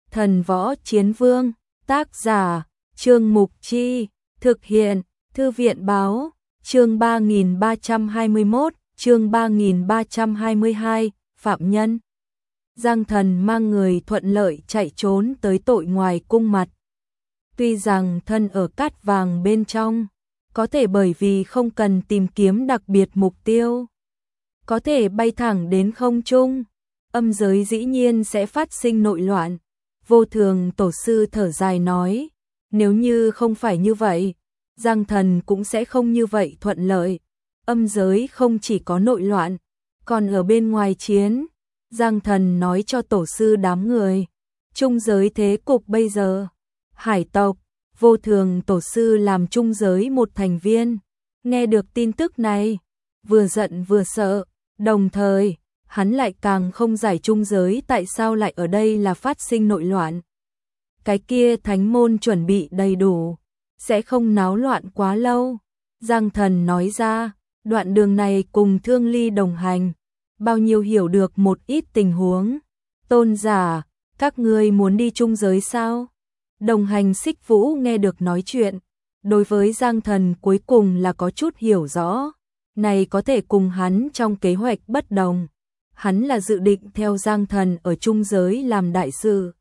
Thần Võ Chiến Vương, tác giả, Trương Mục Chi, thực hiện, Thư viện Báo, chương 3321, chương 3322, Phạm Nhân. Giang Thần mang người thuận lợi chạy trốn tới tội ngoài cung mặt. Tuy rằng thân ở cát vàng bên trong, có thể bởi vì không cần tìm kiếm đặc biệt mục tiêu, có thể bay thẳng đến không trung, âm giới dĩ nhiên sẽ phát sinh nội loạn. Vô Thường tổ sư thở dài nói, nếu như không phải như vậy, Giang Thần cũng sẽ không như vậy thuận lợi. Âm giới không chỉ có nội loạn, còn ở bên ngoài chiến. Giang Thần nói cho tổ sư đám người, trung giới thế cục bây giờ, hải tộc, Vô Thường tổ sư làm trung giới một thành viên, nghe được tin tức này, vừa giận vừa sợ, đồng thời, hắn lại càng không giải trung giới tại sao lại ở đây là phát sinh nội loạn. Cái kia thánh môn chuẩn bị đầy đủ, sẽ không náo loạn quá lâu. Giang Thần nói ra, đoạn đường này cùng Thương Ly đồng hành, bao nhiêu hiểu được một ít tình huống. Tôn giả, các ngươi muốn đi trung giới sao? Đồng hành Xích Vũ nghe được nói chuyện, đối với Giang Thần cuối cùng là có chút hiểu rõ, này có thể cùng hắn trong kế hoạch bất đồng. Hắn là dự định theo Giang Thần ở trung giới làm đại sự.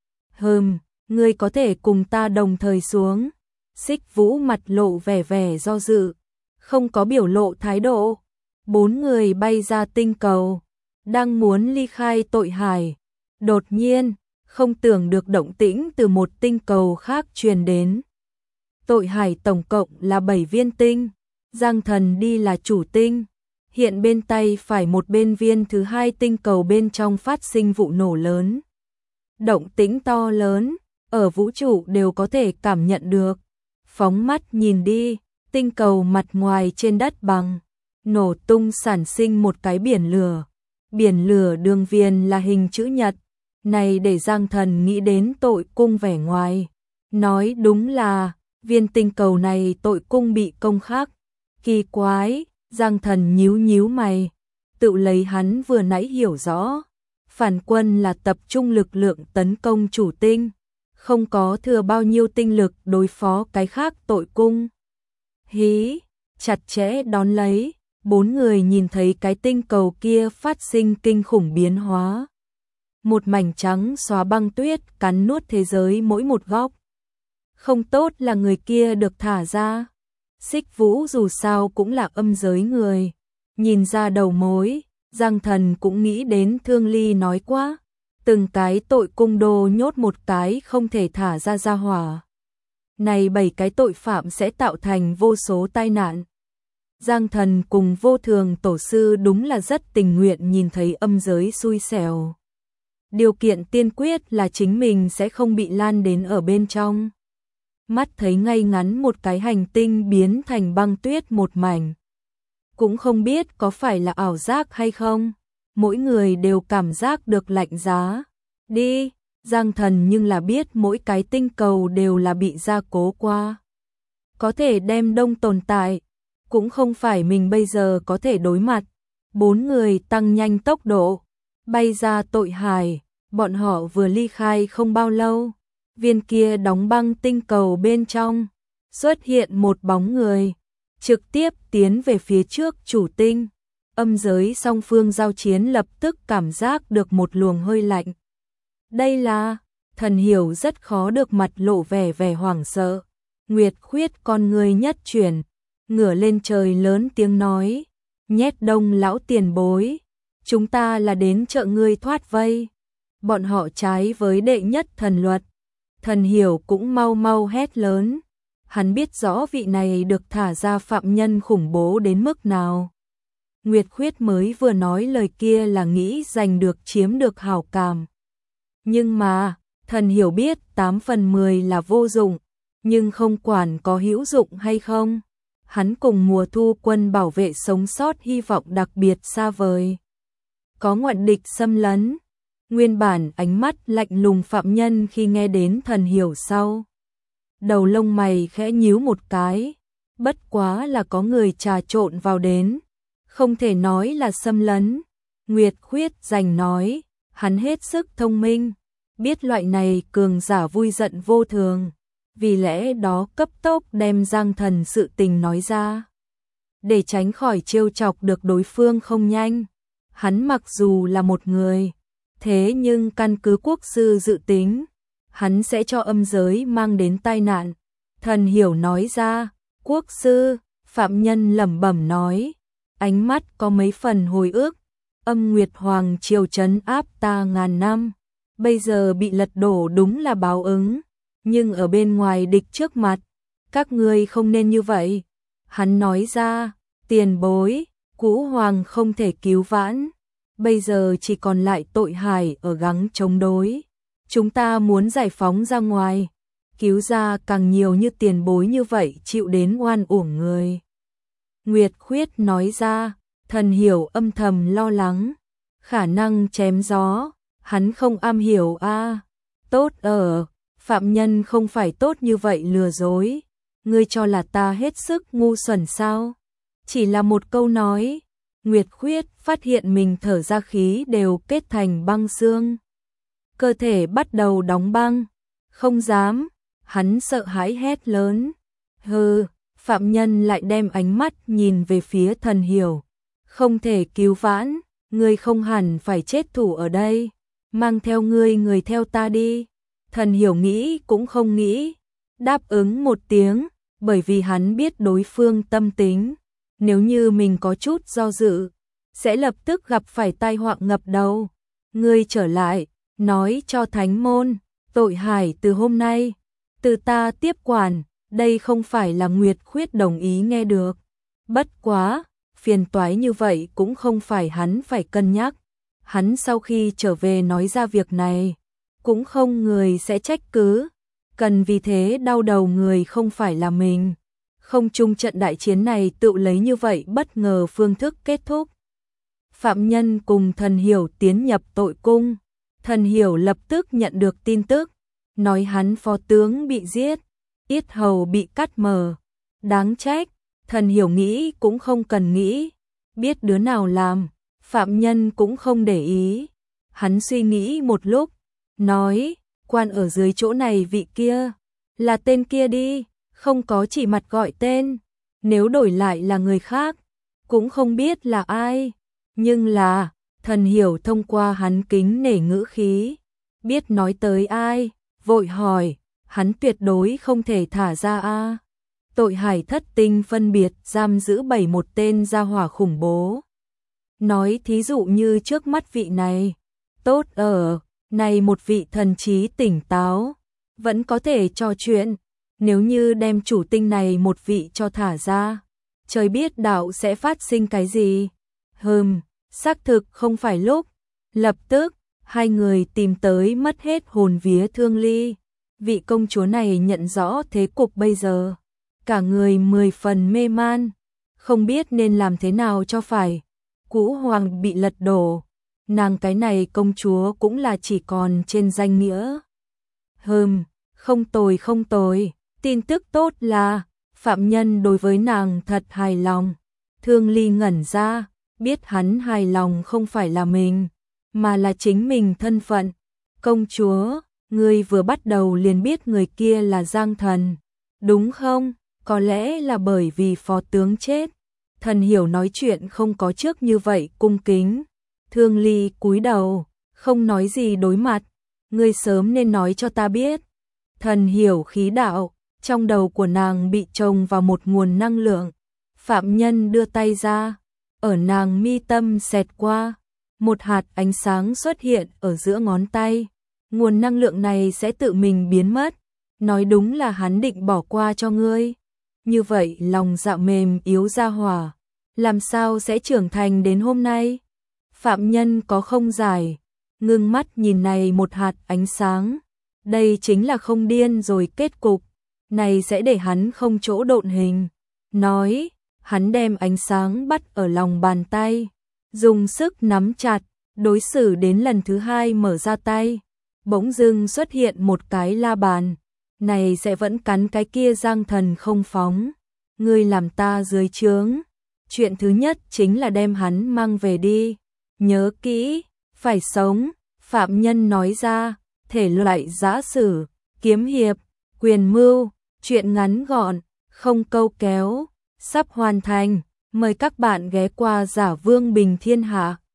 Ngươi có thể cùng ta đồng thời xuống. Xích Vũ mặt lộ vẻ do dự, không có biểu lộ thái độ. 4 người bay ra tinh cầu, đang muốn ly khai tội hải. Đột nhiên, không tưởng được động tĩnh từ một tinh cầu khác truyền đến. Tội hải tổng cộng là 7 viên tinh, Giang Thần đi là chủ tinh. Hiện bên tay phải một bên viên thứ 2 tinh cầu bên trong phát sinh vụ nổ lớn. Động tĩnh to lớn, ở vũ trụ đều có thể cảm nhận được. Phóng mắt nhìn đi, tinh cầu mặt ngoài trên đất bằng, nổ tung sản sinh một cái biển lửa. Biển lửa đường viền là hình chữ nhật, này để Giang Thần nghĩ đến tội cung vẻ ngoài. Nói đúng là, viên tinh cầu này tội cung bị công khắc. Kỳ quái, Giang Thần nhíu mày, tự lấy hắn vừa nãy hiểu rõ. Phản quân là tập trung lực lượng tấn công chủ tinh, không có thừa bao nhiêu tinh lực đối phó cái khác tội cung. Hí, chặt chẽ đón lấy, 4 người nhìn thấy cái tinh cầu kia phát sinh kinh khủng biến hóa. Một mảnh trắng xóa băng tuyết cắn nuốt thế giới mỗi một góc. Không tốt là người kia được thả ra. Xích Vũ dù sao cũng là âm giới người, nhìn ra đầu mối. Giang Thần cũng nghĩ đến Thương Ly nói quá, từng cái tội cung đô nhốt một cái không thể thả ra hỏa. Này 7 cái tội phạm sẽ tạo thành vô số tai nạn. Giang Thần cùng Vô Thường tổ sư đúng là rất tình nguyện nhìn thấy âm giới xui xẻo. Điều kiện tiên quyết là chính mình sẽ không bị lan đến ở bên trong. Mắt thấy ngay ngắn một cái hành tinh biến thành băng tuyết một mảnh. Cũng không biết có phải là ảo giác hay không, mỗi người đều cảm giác được lạnh giá. Đi, Giang Thần nhưng là biết mỗi cái tinh cầu đều là bị gia cố qua. Có thể đem đông tồn tại, cũng không phải mình bây giờ có thể đối mặt. 4 người tăng nhanh tốc độ, bay ra tội hải, bọn họ vừa ly khai không bao lâu. Viên kia đóng băng tinh cầu bên trong, xuất hiện một bóng người, trực tiếp tiến về phía trước chủ tinh. Âm giới song phương giao chiến lập tức cảm giác được một luồng hơi lạnh. Đây là, Thần hiểu rất khó được mặt lộ vẻ hoảng sợ. Nguyệt Khuyết con người nhất chuyển, ngửa lên trời lớn tiếng nói, nhét đông lão tiền bối, chúng ta là đến trợ ngươi thoát vây. Bọn họ trái với đệ nhất thần luật. Thần hiểu cũng mau hét lớn. Hắn biết rõ vị này được thả ra phạm nhân khủng bố đến mức nào. Nguyệt Khuyết mới vừa nói lời kia là nghĩ giành được chiếm được hảo cảm. Nhưng mà, thần hiểu biết 8 phần 10 là vô dụng, nhưng không quản có hữu dụng hay không. Hắn cùng mùa thu quân bảo vệ sống sót hy vọng đặc biệt xa vời. Có ngoại địch xâm lấn. Nguyên bản ánh mắt lạnh lùng phạm nhân khi nghe đến thần hiểu sau. Đầu lông mày khẽ nhíu một cái, bất quá là có người trà trộn vào đến, không thể nói là xâm lấn. Nguyệt Khuyết giành nói, hắn hết sức thông minh, biết loại này cường giả vui giận vô thường, vì lẽ đó cấp tốc đem Giang Thần sự tình nói ra. Để tránh khỏi trêu chọc được đối phương không nhanh, hắn mặc dù là một người, thế nhưng căn cứ quốc sư dự tính, hắn sẽ cho âm giới mang đến tai nạn. Thần Hiểu nói ra, quốc sư, phạm nhân lẩm bẩm nói, ánh mắt có mấy phần hồi ức, âm Nguyệt Hoàng triều trấn áp ta ngàn năm, bây giờ bị lật đổ đúng là báo ứng, nhưng ở bên ngoài địch trước mặt, các ngươi không nên như vậy. Hắn nói ra, tiền bối, cũ hoàng không thể cứu vãn, bây giờ chỉ còn lại tội hải ở gắng chống đối. Chúng ta muốn giải phóng ra ngoài, cứu ra càng nhiều như tiền bối như vậy chịu đến oan uổng người. Nguyệt Khuyết nói ra, Thần Hiểu âm thầm lo lắng, khả năng chém gió, hắn không am hiểu a. Tốt ở, phạm nhân không phải tốt như vậy lừa dối, ngươi cho là ta hết sức ngu xuẩn sao? Chỉ là một câu nói, Nguyệt Khuyết phát hiện mình thở ra khí đều kết thành băng xương. Cơ thể bắt đầu đóng băng, không dám, hắn sợ hãi hét lớn. Hừ, phạm nhân lại đem ánh mắt nhìn về phía Thần Hiểu. Không thể cứu vãn, ngươi không hẳn phải chết thủ ở đây, mang theo ngươi người theo ta đi. Thần Hiểu nghĩ cũng không nghĩ, đáp ứng một tiếng, bởi vì hắn biết đối phương tâm tính. Nếu như mình có chút do dự, sẽ lập tức gặp phải tai họa ngập đầu. Ngươi trở lại, nói cho thánh môn, tội hải từ hôm nay, từ ta tiếp quản, đây không phải là Nguyệt Khuyết đồng ý nghe được. Bất quá, phiền toái như vậy cũng không phải hắn phải cân nhắc. Hắn sau khi trở về nói ra việc này, cũng không người sẽ trách cứ. Cần vì thế đau đầu người không phải là mình. Không chung trận đại chiến này tự lấy như vậy bất ngờ phương thức kết thúc. Phạm nhân cùng Thần Hiểu tiến nhập tội cung. Thần Hiểu lập tức nhận được tin tức, nói hắn phó tướng bị giết, yết hầu bị cắt mở. Đáng trách, Thần Hiểu nghĩ cũng không cần nghĩ, biết đứa nào làm, phạm nhân cũng không để ý. Hắn suy nghĩ một lúc, nói, quan ở dưới chỗ này vị kia, là tên kia đi, không có chỉ mặt gọi tên, nếu đổi lại là người khác, cũng không biết là ai, nhưng là, Thần Hiểu thông qua hắn kính nể ngữ khí, biết nói tới ai, vội hỏi, hắn tuyệt đối không thể thả ra a. Tội hải thất tinh phân biệt giam giữ 71 tên gia hỏa khủng bố. Nói thí dụ như trước mắt vị này, tốt ở, này một vị thần trí tỉnh táo, vẫn có thể trò chuyện, nếu như đem chủ tinh này một vị cho thả ra, trời biết đạo sẽ phát sinh cái gì. Xác thực không phải lúc. Lập tức, hai người tìm tới mất hết hồn vía Thương Ly. Vị công chúa này nhận rõ thế cục bây giờ, cả người 10 phần mê man, không biết nên làm thế nào cho phải. Cũ hoàng bị lật đổ, nàng cái này công chúa cũng là chỉ còn trên danh nghĩa. Không tồi, tin tức tốt là, phạm nhân đối với nàng thật hài lòng. Thương Ly ngẩn ra, biết hắn hài lòng không phải là mình, mà là chính mình thân phận. Công chúa, ngươi vừa bắt đầu liền biết người kia là Giang Thần, đúng không? Có lẽ là bởi vì phó tướng chết. Thần Hiểu nói chuyện không có trước như vậy cung kính. Thương Ly cúi đầu, không nói gì đối mặt. Ngươi sớm nên nói cho ta biết. Thần Hiểu khí đạo, trong đầu của nàng bị chồng vào một nguồn năng lượng. Phạm nhân đưa tay ra, ở nàng mi tâm xẹt qua, một hạt ánh sáng xuất hiện ở giữa ngón tay. Nguồn năng lượng này sẽ tự mình biến mất. Nói đúng là hắn định bỏ qua cho ngươi. Như vậy lòng dạ mềm yếu ra hỏa, làm sao sẽ trưởng thành đến hôm nay? Phạm nhân có không giải, ngưng mắt nhìn này một hạt ánh sáng. Đây chính là không điên rồi kết cục, này sẽ để hắn không chỗ độn hình. Nói, hắn đem ánh sáng bắt ở lòng bàn tay, dùng sức nắm chặt, đối xử đến lần thứ hai mở ra tay. Bỗng dưng xuất hiện một cái la bàn, này sẽ vẫn cắn cái kia Giang Thần không phóng. Ngươi làm ta dưới trướng, chuyện thứ nhất chính là đem hắn mang về đi. Nhớ kỹ, phải sống. Phạm nhân nói ra, thể loại giã sử, kiếm hiệp, quyền mưu, truyện ngắn gọn, không câu kéo, sắp hoàn thành. Mời các bạn ghé qua Giả Vương Bình Thiên Hạ.